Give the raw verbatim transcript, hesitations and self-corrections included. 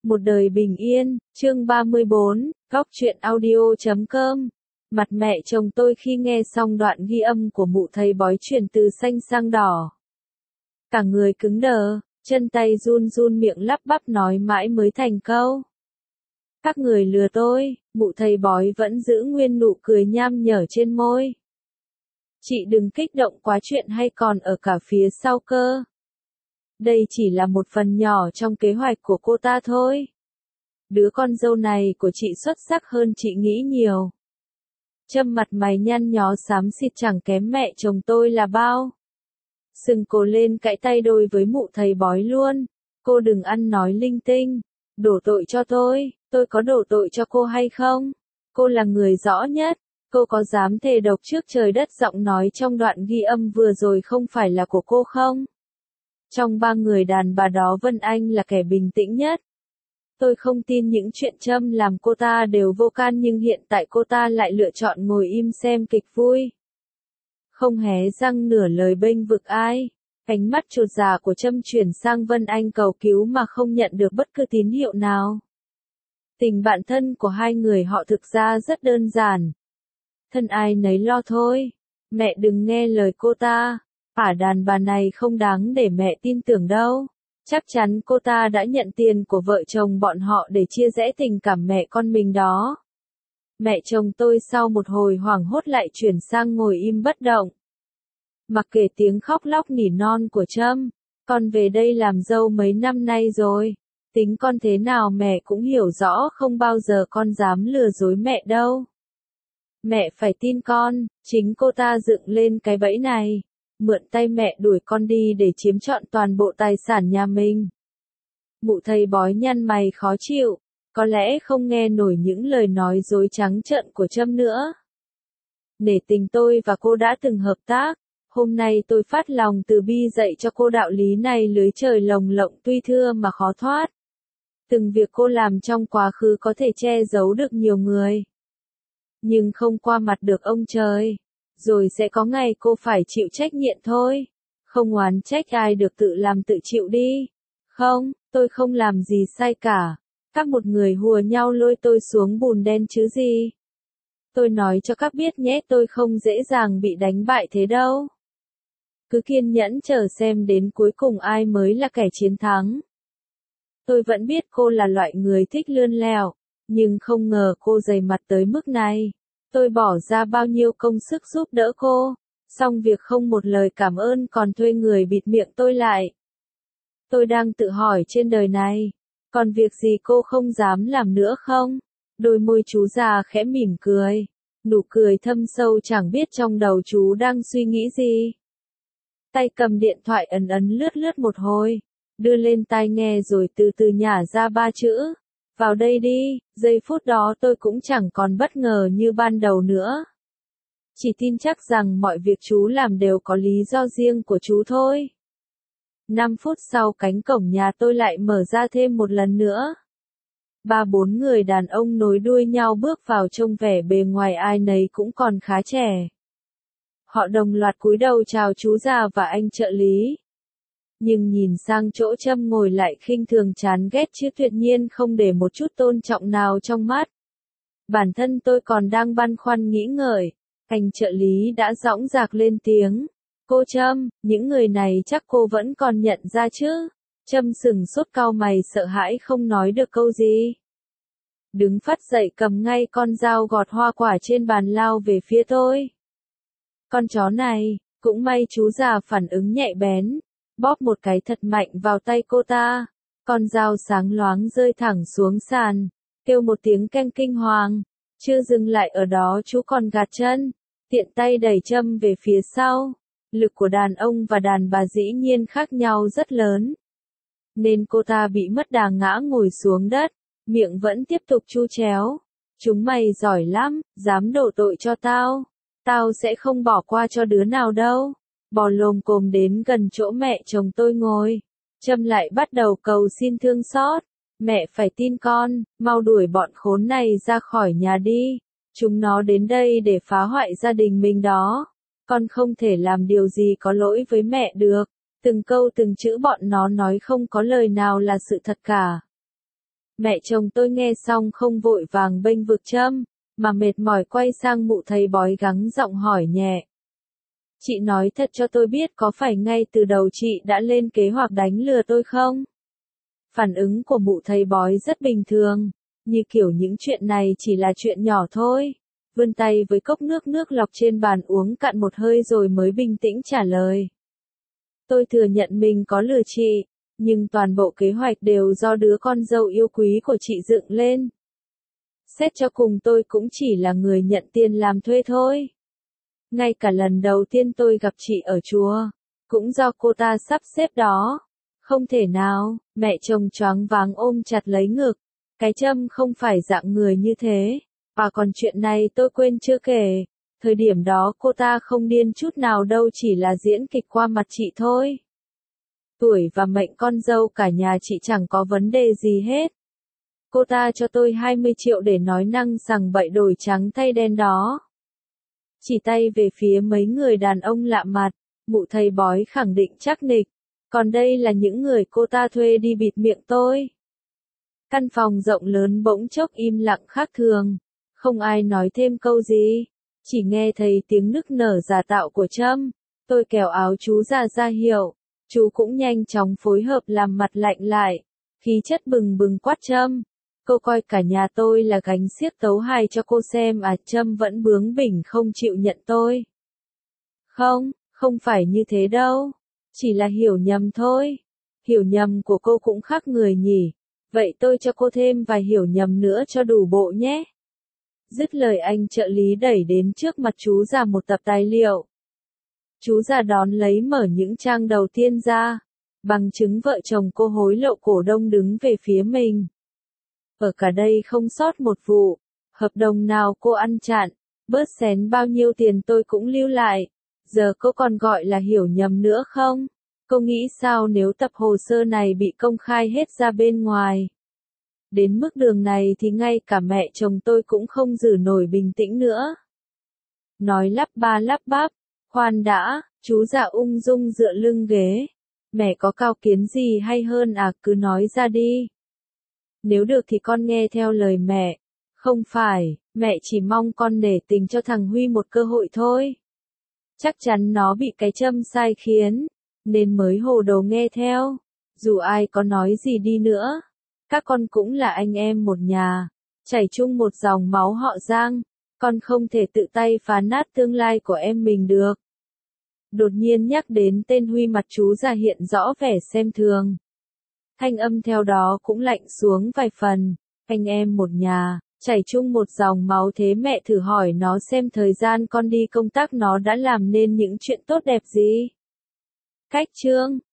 Một đời bình yên, chương ba mươi bốn, góc truyện audio chấm com. Mặt mẹ chồng tôi khi nghe xong đoạn ghi âm của mụ thầy bói chuyển từ xanh sang đỏ. Cả người cứng đờ, chân tay run run miệng lắp bắp nói mãi mới thành câu. Các người lừa tôi, mụ thầy bói vẫn giữ nguyên nụ cười nham nhở trên môi. Chị đừng kích động quá, chuyện hay còn ở cả phía sau cơ. Đây chỉ là một phần nhỏ trong kế hoạch của cô ta thôi. Đứa con dâu này của chị xuất sắc hơn chị nghĩ nhiều. Trâm mặt mày nhăn nhó xám xịt chẳng kém mẹ chồng tôi là bao. Sừng cô lên cãi tay đôi với mụ thầy bói luôn. Cô đừng ăn nói linh tinh. Đổ tội cho tôi, tôi có đổ tội cho cô hay không? Cô là người rõ nhất. Cô có dám thề độc trước trời đất giọng nói trong đoạn ghi âm vừa rồi không phải là của cô không? Trong ba người đàn bà đó Vân Anh là kẻ bình tĩnh nhất. Tôi không tin những chuyện Trâm làm cô ta đều vô can, nhưng hiện tại cô ta lại lựa chọn ngồi im xem kịch vui. Không hé răng nửa lời bênh vực ai. Ánh mắt chột dạ của Trâm chuyển sang Vân Anh cầu cứu mà không nhận được bất cứ tín hiệu nào. Tình bạn thân của hai người họ thực ra rất đơn giản. Thân ai nấy lo thôi. Mẹ đừng nghe lời cô ta. Ả đàn bà này không đáng để mẹ tin tưởng đâu. Chắc chắn cô ta đã nhận tiền của vợ chồng bọn họ để chia rẽ tình cảm mẹ con mình đó. Mẹ chồng tôi sau một hồi hoảng hốt lại chuyển sang ngồi im bất động. Mặc kệ tiếng khóc lóc nỉ non của Trâm, con về đây làm dâu mấy năm nay rồi. Tính con thế nào mẹ cũng hiểu rõ, không bao giờ con dám lừa dối mẹ đâu. Mẹ phải tin con, chính cô ta dựng lên cái bẫy này. Mượn tay mẹ đuổi con đi để chiếm trọn toàn bộ tài sản nhà mình. Mụ thầy bói nhăn mày khó chịu, có lẽ không nghe nổi những lời nói dối trắng trợn của Trâm nữa. Nể tình tôi và cô đã từng hợp tác, hôm nay tôi phát lòng từ bi dạy cho cô đạo lý này. Lưới trời lồng lộng tuy thưa mà khó thoát. Từng việc cô làm trong quá khứ có thể che giấu được nhiều người, nhưng không qua mặt được ông trời. Rồi sẽ có ngày cô phải chịu trách nhiệm thôi. Không oán trách ai được, tự làm tự chịu đi. Không, tôi không làm gì sai cả. Các một người hùa nhau lôi tôi xuống bùn đen chứ gì. Tôi nói cho các biết nhé, tôi không dễ dàng bị đánh bại thế đâu. Cứ kiên nhẫn chờ xem đến cuối cùng ai mới là kẻ chiến thắng. Tôi vẫn biết cô là loại người thích lươn lẹo, nhưng không ngờ cô dày mặt tới mức này. Tôi bỏ ra bao nhiêu công sức giúp đỡ cô, xong việc không một lời cảm ơn còn thuê người bịt miệng tôi lại. Tôi đang tự hỏi trên đời này, còn việc gì cô không dám làm nữa không? Đôi môi chú già khẽ mỉm cười, nụ cười thâm sâu chẳng biết trong đầu chú đang suy nghĩ gì. Tay cầm điện thoại ấn ấn lướt lướt một hồi, đưa lên tai nghe rồi từ từ nhả ra ba chữ. Vào đây đi. Giây phút đó tôi cũng chẳng còn bất ngờ như ban đầu nữa. Chỉ tin chắc rằng mọi việc chú làm đều có lý do riêng của chú thôi. Năm phút sau cánh cổng nhà tôi lại mở ra thêm một lần nữa. Ba bốn người đàn ông nối đuôi nhau bước vào, trông vẻ bề ngoài ai nấy cũng còn khá trẻ. Họ đồng loạt cúi đầu chào chú già và anh trợ lý. Nhưng nhìn sang chỗ Trâm ngồi lại khinh thường chán ghét chứ tuyệt nhiên không để một chút tôn trọng nào trong mắt. Bản thân tôi còn đang băn khoăn nghĩ ngợi, anh trợ lý đã dõng dạc lên tiếng. Cô Trâm, những người này chắc cô vẫn còn nhận ra chứ? Trâm sừng sốt cau mày sợ hãi không nói được câu gì. Đứng phắt dậy cầm ngay con dao gọt hoa quả trên bàn lao về phía tôi. Con chó này, cũng may chú già phản ứng nhạy bén. Bóp một cái thật mạnh vào tay cô ta. Con dao sáng loáng rơi thẳng xuống sàn. Kêu một tiếng keng kinh hoàng. Chưa dừng lại ở đó, chú còn gạt chân. Tiện tay đẩy Trâm về phía sau. Lực của đàn ông và đàn bà dĩ nhiên khác nhau rất lớn. Nên cô ta bị mất đà ngã ngồi xuống đất. Miệng vẫn tiếp tục chu chéo. Chúng mày giỏi lắm, dám đổ tội cho tao. Tao sẽ không bỏ qua cho đứa nào đâu. Bò lồm cồm đến gần chỗ mẹ chồng tôi ngồi. Trâm lại bắt đầu cầu xin thương xót. Mẹ phải tin con, mau đuổi bọn khốn này ra khỏi nhà đi. Chúng nó đến đây để phá hoại gia đình mình đó. Con không thể làm điều gì có lỗi với mẹ được. Từng câu từng chữ bọn nó nói không có lời nào là sự thật cả. Mẹ chồng tôi nghe xong không vội vàng bênh vực Trâm, mà mệt mỏi quay sang mụ thầy bói gắng giọng hỏi nhẹ. Chị nói thật cho tôi biết có phải ngay từ đầu chị đã lên kế hoạch đánh lừa tôi không? Phản ứng của mụ thầy bói rất bình thường, như kiểu những chuyện này chỉ là chuyện nhỏ thôi. Vươn tay với cốc nước nước lọc trên bàn uống cạn một hơi rồi mới bình tĩnh trả lời. Tôi thừa nhận mình có lừa chị, nhưng toàn bộ kế hoạch đều do đứa con dâu yêu quý của chị dựng lên. Xét cho cùng tôi cũng chỉ là người nhận tiền làm thuê thôi. Ngay cả lần đầu tiên tôi gặp chị ở chùa, cũng do cô ta sắp xếp đó. Không thể nào, mẹ chồng choáng váng ôm chặt lấy ngực. Cái Trâm không phải dạng người như thế. Và còn chuyện này tôi quên chưa kể. Thời điểm đó cô ta không điên chút nào đâu, chỉ là diễn kịch qua mặt chị thôi. Tuổi và mệnh con dâu cả nhà chị chẳng có vấn đề gì hết. Cô ta cho tôi hai mươi triệu để nói năng sằng bậy đổi trắng thay đen đó. Chỉ tay về phía mấy người đàn ông lạ mặt, mụ thầy bói khẳng định chắc nịch. Còn đây là những người cô ta thuê đi bịt miệng tôi. Căn phòng rộng lớn bỗng chốc im lặng khác thường. Không ai nói thêm câu gì. Chỉ nghe thấy tiếng nức nở giả tạo của Trâm. Tôi kéo áo chú ra ra hiệu. Chú cũng nhanh chóng phối hợp làm mặt lạnh lại. Khí chất bừng bừng quát Trâm. Cô coi cả nhà tôi là gánh xiếc tấu hài cho cô xem à? Trâm vẫn bướng bỉnh không chịu nhận tôi. Không, không phải như thế đâu. Chỉ là hiểu nhầm thôi. Hiểu nhầm của cô cũng khác người nhỉ. Vậy tôi cho cô thêm vài hiểu nhầm nữa cho đủ bộ nhé. Dứt lời anh trợ lý đẩy đến trước mặt chú già một tập tài liệu. Chú già đón lấy mở những trang đầu tiên ra. Bằng chứng vợ chồng cô hối lộ cổ đông đứng về phía mình. Ở cả đây không sót một vụ. Hợp đồng nào cô ăn chặn. Bớt xén bao nhiêu tiền tôi cũng lưu lại. Giờ cô còn gọi là hiểu nhầm nữa không? Cô nghĩ sao nếu tập hồ sơ này bị công khai hết ra bên ngoài? Đến mức đường này thì ngay cả mẹ chồng tôi cũng không giữ nổi bình tĩnh nữa. Nói lắp ba lắp bắp, khoan đã, chú già ung dung dựa lưng ghế. Mẹ có cao kiến gì hay hơn à, cứ nói ra đi. Nếu được thì con nghe theo lời mẹ. Không phải, mẹ chỉ mong con nể tình cho thằng Huy một cơ hội thôi. Chắc chắn nó bị cái Trâm sai khiến, nên mới hồ đồ nghe theo. Dù ai có nói gì đi nữa, các con cũng là anh em một nhà, chảy chung một dòng máu họ Giang, con không thể tự tay phá nát tương lai của em mình được. Đột nhiên nhắc đến tên Huy, mặt chú già hiện rõ vẻ xem thường. Thanh âm theo đó cũng lạnh xuống vài phần. Anh em một nhà, chảy chung một dòng máu thế mẹ thử hỏi nó xem thời gian con đi công tác nó đã làm nên những chuyện tốt đẹp gì. Cách chương